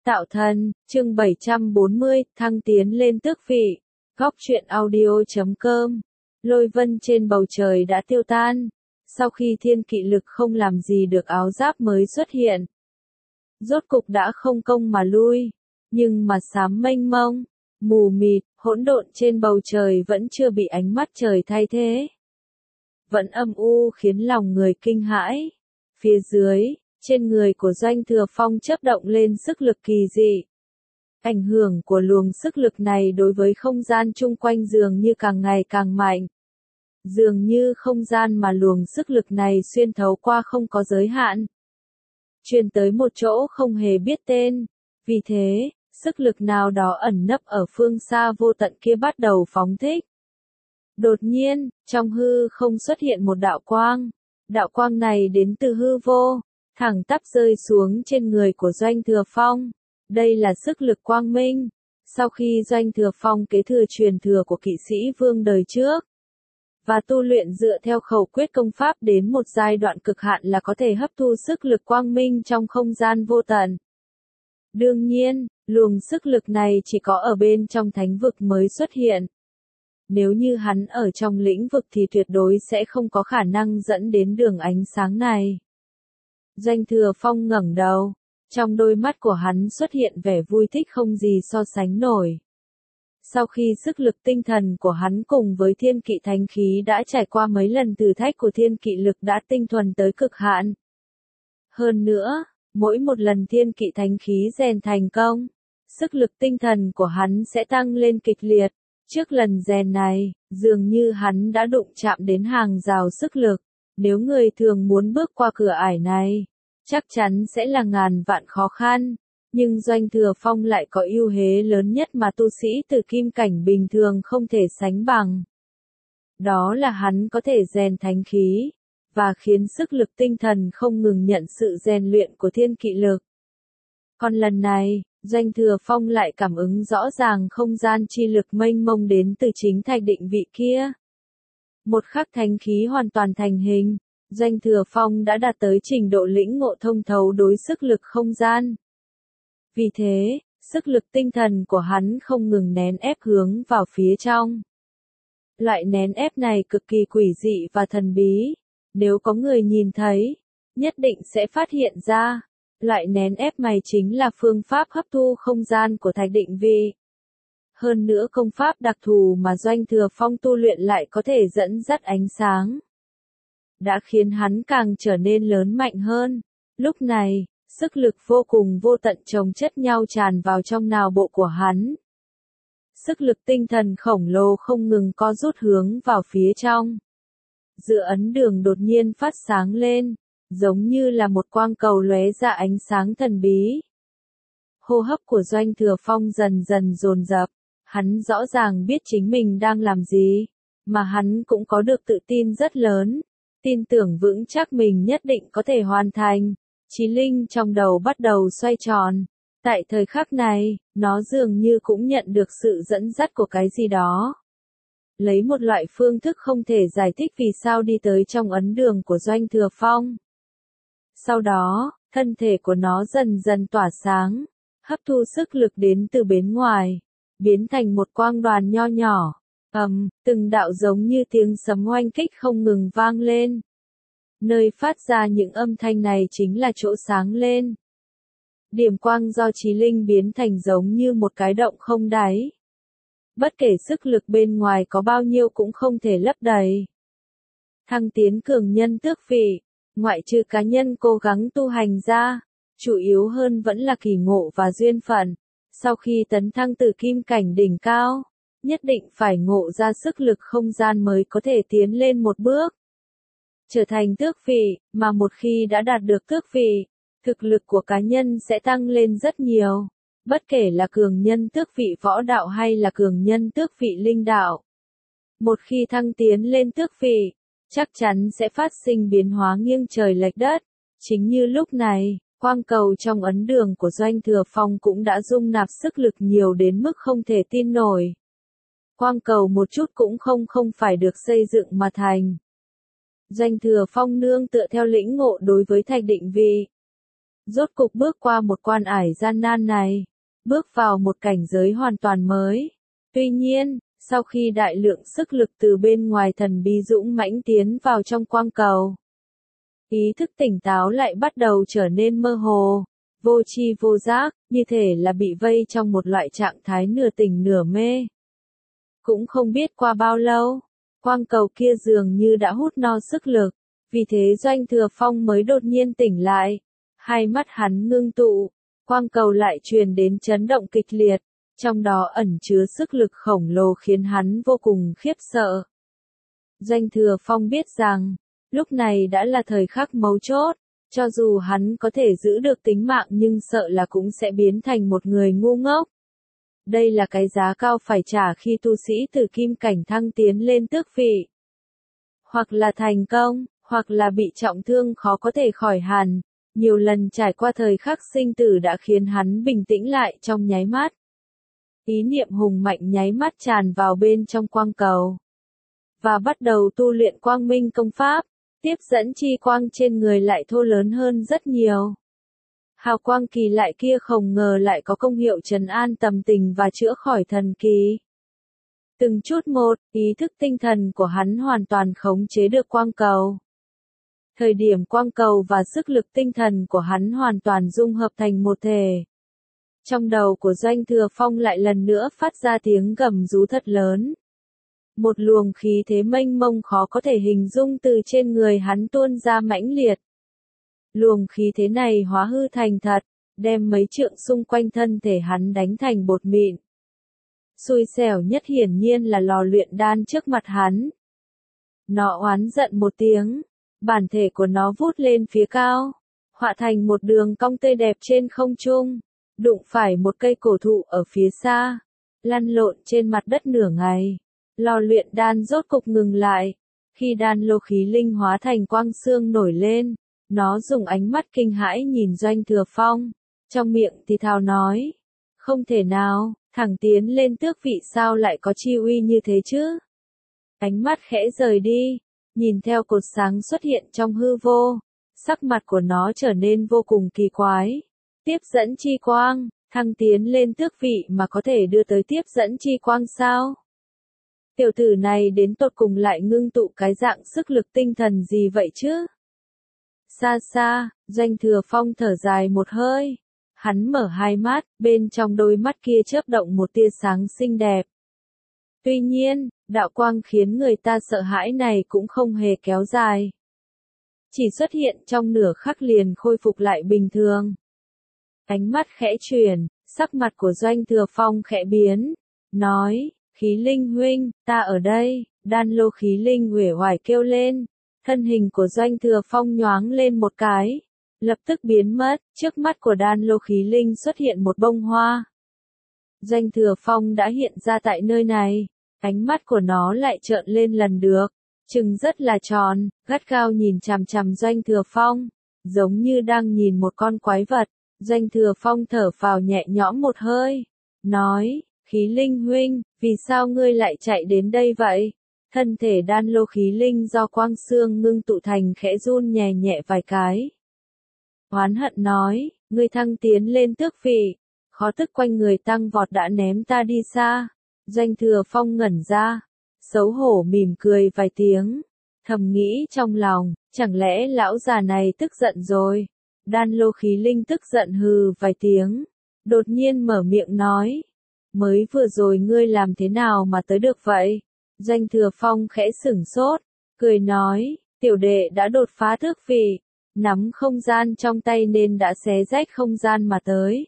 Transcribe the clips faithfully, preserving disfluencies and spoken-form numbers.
Tạo thần, chương bảy trăm bốn mươi, thăng tiến lên tước vị. Góc truyện audio chấm com. Lôi vân trên bầu trời đã tiêu tan. Sau khi thiên kỵ lực không làm gì được áo giáp mới xuất hiện. Rốt cục đã không công mà lui. Nhưng mà xám mênh mông, mù mịt, hỗn độn trên bầu trời vẫn chưa bị ánh mắt trời thay thế. Vẫn âm u khiến lòng người kinh hãi. Phía dưới, trên người của Doanh Thừa Phong chớp động lên sức lực kỳ dị. Ảnh hưởng của luồng sức lực này đối với không gian chung quanh dường như càng ngày càng mạnh. Dường như không gian mà luồng sức lực này xuyên thấu qua không có giới hạn. Truyền tới một chỗ không hề biết tên. Vì thế, sức lực nào đó ẩn nấp ở phương xa vô tận kia bắt đầu phóng thích. Đột nhiên, trong hư không xuất hiện một đạo quang. Đạo quang này đến từ hư vô, thẳng tắp rơi xuống trên người của Doanh Thừa Phong. Đây là sức lực quang minh. Sau khi Doanh Thừa Phong kế thừa truyền thừa của kỵ sĩ vương đời trước, và tu luyện dựa theo khẩu quyết công pháp đến một giai đoạn cực hạn là có thể hấp thu sức lực quang minh trong không gian vô tận. Đương nhiên, luồng sức lực này chỉ có ở bên trong thánh vực mới xuất hiện. Nếu như hắn ở trong lĩnh vực thì tuyệt đối sẽ không có khả năng dẫn đến đường ánh sáng này. Doanh Thừa Phong ngẩng đầu, trong đôi mắt của hắn xuất hiện vẻ vui thích không gì so sánh nổi. Sau khi sức lực tinh thần của hắn cùng với thiên kỵ thánh khí đã trải qua mấy lần thử thách của thiên kỵ lực đã tinh thuần tới cực hạn. Hơn nữa, mỗi một lần thiên kỵ thánh khí rèn thành công, sức lực tinh thần của hắn sẽ tăng lên kịch liệt. Trước lần rèn này, dường như hắn đã đụng chạm đến hàng rào sức lực. Nếu người thường muốn bước qua cửa ải này, chắc chắn sẽ là ngàn vạn khó khăn. Nhưng Doanh Thừa Phong lại có ưu thế lớn nhất mà tu sĩ từ kim cảnh bình thường không thể sánh bằng. Đó là hắn có thể rèn thánh khí, và khiến sức lực tinh thần không ngừng nhận sự rèn luyện của thiên kỵ lực. Còn lần này, Doanh Thừa Phong lại cảm ứng rõ ràng không gian chi lực mênh mông đến từ chính thạch định vị kia. Một khắc thánh khí hoàn toàn thành hình, Doanh Thừa Phong đã đạt tới trình độ lĩnh ngộ thông thấu đối sức lực không gian. Vì thế, sức lực tinh thần của hắn không ngừng nén ép hướng vào phía trong. Loại nén ép này cực kỳ quỷ dị và thần bí. Nếu có người nhìn thấy, nhất định sẽ phát hiện ra. Loại nén ép này chính là phương pháp hấp thu không gian của thạch định vị. Hơn nữa công pháp đặc thù mà Doanh Thừa Phong tu luyện lại có thể dẫn dắt ánh sáng. Đã khiến hắn càng trở nên lớn mạnh hơn. Lúc này, sức lực vô cùng vô tận chồng chất nhau tràn vào trong não bộ của hắn. Sức lực tinh thần khổng lồ không ngừng co rút hướng vào phía trong. Giữa ấn đường đột nhiên phát sáng lên, giống như là một quang cầu lóe ra ánh sáng thần bí. Hô hấp của Doanh Thừa Phong dần dần dồn dập, hắn rõ ràng biết chính mình đang làm gì, mà hắn cũng có được tự tin rất lớn, tin tưởng vững chắc mình nhất định có thể hoàn thành. Chí linh trong đầu bắt đầu xoay tròn. Tại thời khắc này, nó dường như cũng nhận được sự dẫn dắt của cái gì đó. Lấy một loại phương thức không thể giải thích vì sao đi tới trong ấn đường của Doanh Thừa Phong. Sau đó, thân thể của nó dần dần tỏa sáng, hấp thu sức lực đến từ bên ngoài, biến thành một quang đoàn nho nhỏ. Ầm, từng đạo giống như tiếng sấm oanh kích không ngừng vang lên. Nơi phát ra những âm thanh này chính là chỗ sáng lên. Điểm quang do chí linh biến thành giống như một cái động không đáy. Bất kể sức lực bên ngoài có bao nhiêu cũng không thể lấp đầy. Thăng tiến cường nhân tước vị, ngoại trừ cá nhân cố gắng tu hành ra, chủ yếu hơn vẫn là kỳ ngộ và duyên phận. Sau khi tấn thăng từ kim cảnh đỉnh cao, nhất định phải ngộ ra sức lực không gian mới có thể tiến lên một bước. Trở thành tước vị, mà một khi đã đạt được tước vị, thực lực của cá nhân sẽ tăng lên rất nhiều. Bất kể là cường nhân tước vị võ đạo hay là cường nhân tước vị linh đạo. Một khi thăng tiến lên tước vị, chắc chắn sẽ phát sinh biến hóa nghiêng trời lệch đất. Chính như lúc này, quang cầu trong ấn đường của Doanh Thừa Phong cũng đã dung nạp sức lực nhiều đến mức không thể tin nổi. Quang cầu một chút cũng không không phải được xây dựng mà thành. Doanh Thừa Phong nương tựa theo lĩnh ngộ đối với thạch định vị. rốt cục bước qua một quan ải gian nan này, bước vào một cảnh giới hoàn toàn mới. Tuy nhiên, sau khi đại lượng sức lực từ bên ngoài thần bí dũng mãnh tiến vào trong quang cầu, ý thức tỉnh táo lại bắt đầu trở nên mơ hồ, vô tri vô giác, như thể là bị vây trong một loại trạng thái nửa tỉnh nửa mê. Cũng không biết qua bao lâu, quang cầu kia dường như đã hút no sức lực, vì thế Doanh Thừa Phong mới đột nhiên tỉnh lại. Hai mắt hắn ngưng tụ, quang cầu lại truyền đến chấn động kịch liệt, trong đó ẩn chứa sức lực khổng lồ khiến hắn vô cùng khiếp sợ. Doanh Thừa Phong biết rằng, lúc này đã là thời khắc mấu chốt, cho dù hắn có thể giữ được tính mạng nhưng sợ là cũng sẽ biến thành một người ngu ngốc. Đây là cái giá cao phải trả khi tu sĩ từ kim cảnh thăng tiến lên tước vị. Hoặc là thành công, hoặc là bị trọng thương khó có thể khỏi hẳn. Nhiều lần trải qua thời khắc sinh tử đã khiến hắn bình tĩnh lại trong nháy mắt. Ý niệm hùng mạnh nháy mắt tràn vào bên trong quang cầu. Và bắt đầu tu luyện quang minh công pháp, tiếp dẫn chi quang trên người lại thô lớn hơn rất nhiều. Hào quang kỳ lạ kia không ngờ lại có công hiệu trấn an tâm tình và chữa khỏi thần kỳ. Từng chút một, ý thức tinh thần của hắn hoàn toàn khống chế được quang cầu. Thời điểm quang cầu và sức lực tinh thần của hắn hoàn toàn dung hợp thành một thể. Trong đầu của Doanh Thừa Phong lại lần nữa phát ra tiếng gầm rú thật lớn. Một luồng khí thế mênh mông khó có thể hình dung từ trên người hắn tuôn ra mãnh liệt. Luồng khí thế này hóa hư thành thật, đem mấy trượng xung quanh thân thể hắn đánh thành bột mịn. Xui xẻo nhất hiển nhiên là lò luyện đan trước mặt hắn. Nó oán giận một tiếng, bản thể của nó vút lên phía cao, họa thành một đường cong tươi đẹp trên không trung, đụng phải một cây cổ thụ ở phía xa, lăn lộn trên mặt đất nửa ngày. Lò luyện đan rốt cục ngừng lại, khi đan lô khí linh hóa thành quang xương nổi lên, nó dùng ánh mắt kinh hãi nhìn Doanh Thừa Phong, trong miệng thì thào nói, không thể nào, thẳng tiến lên tước vị sao lại có chi uy như thế chứ? Ánh mắt khẽ rời đi, nhìn theo cột sáng xuất hiện trong hư vô, sắc mặt của nó trở nên vô cùng kỳ quái. Tiếp dẫn chi quang, thăng tiến lên tước vị mà có thể đưa tới tiếp dẫn chi quang sao? Tiểu tử này đến tột cùng lại ngưng tụ cái dạng sức lực tinh thần gì vậy chứ? Xa xa, Doanh Thừa Phong thở dài một hơi. Hắn mở hai mắt, bên trong đôi mắt kia chớp động một tia sáng xinh đẹp. Tuy nhiên, đạo quang khiến người ta sợ hãi này cũng không hề kéo dài. Chỉ xuất hiện trong nửa khắc liền khôi phục lại bình thường. Ánh mắt khẽ chuyển, sắc mặt của Doanh Thừa Phong khẽ biến, nói, khí linh huynh, ta ở đây. Đan lô khí linh uể oải kêu lên, thân hình của Doanh Thừa Phong nhoáng lên một cái, lập tức biến mất, trước mắt của đan lô khí linh xuất hiện một bông hoa. Doanh Thừa Phong đã hiện ra tại nơi này, ánh mắt của nó lại trợn lên lần được, trừng rất là tròn, gắt gao nhìn chằm chằm Doanh Thừa Phong, giống như đang nhìn một con quái vật. Doanh Thừa Phong thở phào nhẹ nhõm một hơi, nói, khí linh huynh, vì sao ngươi lại chạy đến đây vậy? Thân thể đan lô khí linh do quang xương ngưng tụ thành khẽ run nhẹ nhẹ vài cái. Oán hận nói, ngươi thăng tiến lên tước vị, khó tức quanh người tăng vọt đã ném ta đi xa. Doanh Thừa Phong ngẩn ra, xấu hổ mỉm cười vài tiếng, thầm nghĩ trong lòng, chẳng lẽ lão già này tức giận rồi? Đan lô khí linh tức giận hừ vài tiếng, đột nhiên mở miệng nói, mới vừa rồi ngươi làm thế nào mà tới được vậy? Doanh Thừa Phong khẽ sửng sốt, cười nói, tiểu đệ đã đột phá tước vị, nắm không gian trong tay nên đã xé rách không gian mà tới.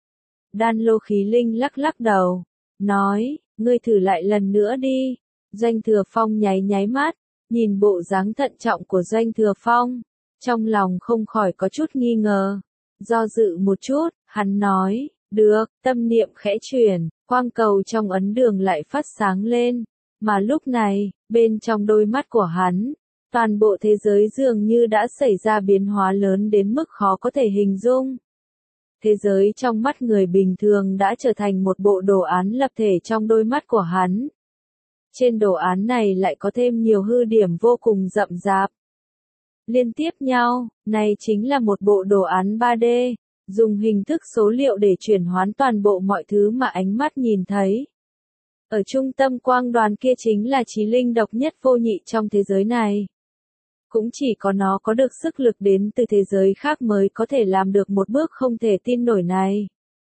Đan lô khí linh lắc lắc đầu, nói, ngươi thử lại lần nữa đi. Doanh Thừa Phong nháy nháy mắt, nhìn bộ dáng thận trọng của Doanh Thừa Phong, trong lòng không khỏi có chút nghi ngờ. Do dự một chút, hắn nói, được, tâm niệm khẽ chuyển, quang cầu trong ấn đường lại phát sáng lên. Mà lúc này, bên trong đôi mắt của hắn, toàn bộ thế giới dường như đã xảy ra biến hóa lớn đến mức khó có thể hình dung. Thế giới trong mắt người bình thường đã trở thành một bộ đồ án lập thể trong đôi mắt của hắn. Trên đồ án này lại có thêm nhiều hư điểm vô cùng rậm rạp. liên tiếp nhau, này chính là một bộ đồ án ba D, dùng hình thức số liệu để chuyển hoán toàn bộ mọi thứ mà ánh mắt nhìn thấy. Ở trung tâm quang đoàn kia chính là chí linh độc nhất vô nhị trong thế giới này. Cũng chỉ có nó có được sức lực đến từ thế giới khác mới có thể làm được một bước không thể tin nổi này.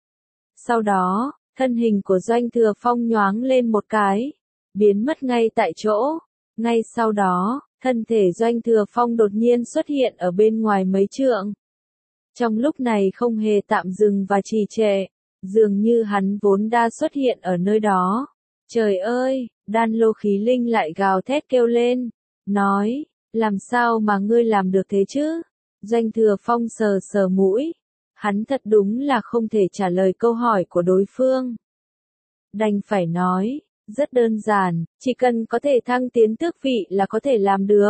Sau đó, thân hình của Doanh Thừa Phong nhoáng lên một cái, biến mất ngay tại chỗ. Ngay sau đó, thân thể Doanh Thừa Phong đột nhiên xuất hiện ở bên ngoài mấy trượng. Trong lúc này không hề tạm dừng và trì trệ, dường như hắn vốn đã xuất hiện ở nơi đó. Trời ơi, Đan Lô Khí Linh lại gào thét kêu lên, nói, làm sao mà ngươi làm được thế chứ? Doanh Thừa Phong sờ sờ mũi, hắn thật đúng là không thể trả lời câu hỏi của đối phương. Đành phải nói, rất đơn giản, chỉ cần có thể thăng tiến tước vị là có thể làm được.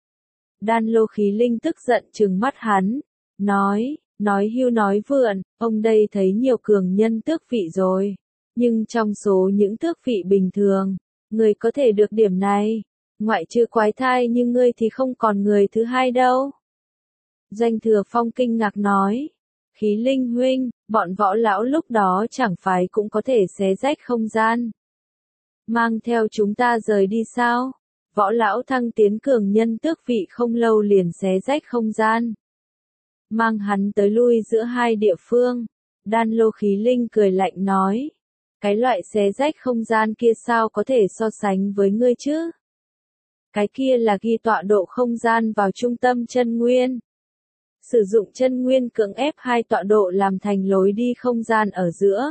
Đan Lô Khí Linh tức giận trừng mắt hắn, nói, nói hưu nói vượn, ông đây thấy nhiều cường nhân tước vị rồi. Nhưng trong số những tước vị bình thường, người có thể được điểm này, ngoại trừ quái thai như ngươi thì không còn người thứ hai đâu. Doanh Thừa Phong kinh ngạc nói, Khí Linh huynh, bọn võ lão lúc đó chẳng phải cũng có thể xé rách không gian. Mang theo chúng ta rời đi sao? Võ lão thăng tiến cường nhân tước vị không lâu liền xé rách không gian. Mang hắn tới lui giữa hai địa phương. Đan Lô Khí Linh cười lạnh nói. Cái loại xé rách không gian kia sao có thể so sánh với ngươi chứ? Cái kia là ghi tọa độ không gian vào trung tâm chân nguyên. Sử dụng chân nguyên cưỡng ép hai tọa độ làm thành lối đi không gian ở giữa.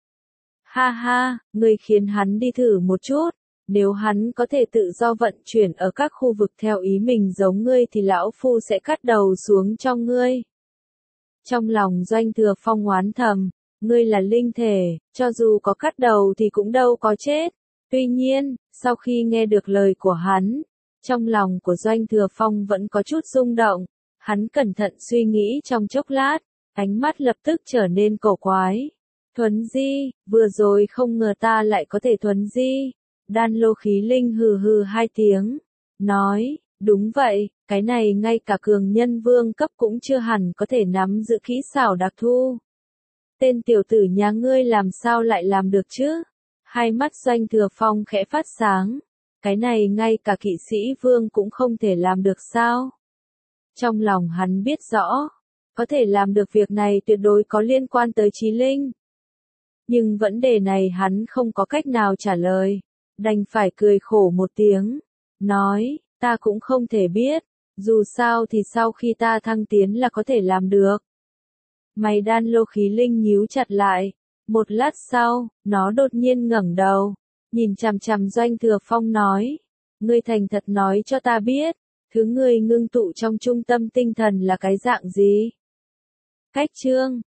Ha ha, ngươi khiến hắn đi thử một chút. Nếu hắn có thể tự do vận chuyển ở các khu vực theo ý mình giống ngươi thì lão phu sẽ cắt đầu xuống cho ngươi. Trong lòng Doanh Thừa Phong oán thầm, ngươi là linh thể, cho dù có cắt đầu thì cũng đâu có chết. Tuy nhiên, sau khi nghe được lời của hắn, trong lòng của Doanh Thừa Phong vẫn có chút rung động. Hắn cẩn thận suy nghĩ trong chốc lát, ánh mắt lập tức trở nên cổ quái. Thuấn di, vừa rồi không ngờ ta lại có thể thuấn di. Đan Lô Khí Linh hừ hừ hai tiếng, nói, đúng vậy, cái này ngay cả cường nhân vương cấp cũng chưa hẳn có thể nắm giữ kỹ xảo đặc thu. Tên tiểu tử nhà ngươi làm sao lại làm được chứ? Hai mắt Doanh Thừa Phong khẽ phát sáng, cái này ngay cả kỵ sĩ vương cũng không thể làm được sao? Trong lòng hắn biết rõ, có thể làm được việc này tuyệt đối có liên quan tới Chí Linh. Nhưng vấn đề này hắn không có cách nào trả lời, đành phải cười khổ một tiếng, nói, ta cũng không thể biết, dù sao thì sau khi ta thăng tiến là có thể làm được. Mày Đan Lô Khí Linh nhíu chặt lại, một lát sau, nó đột nhiên ngẩng đầu, nhìn chằm chằm Doanh Thừa Phong nói, ngươi thành thật nói cho ta biết, thứ ngươi ngưng tụ trong trung tâm tinh thần là cái dạng gì? Cách chương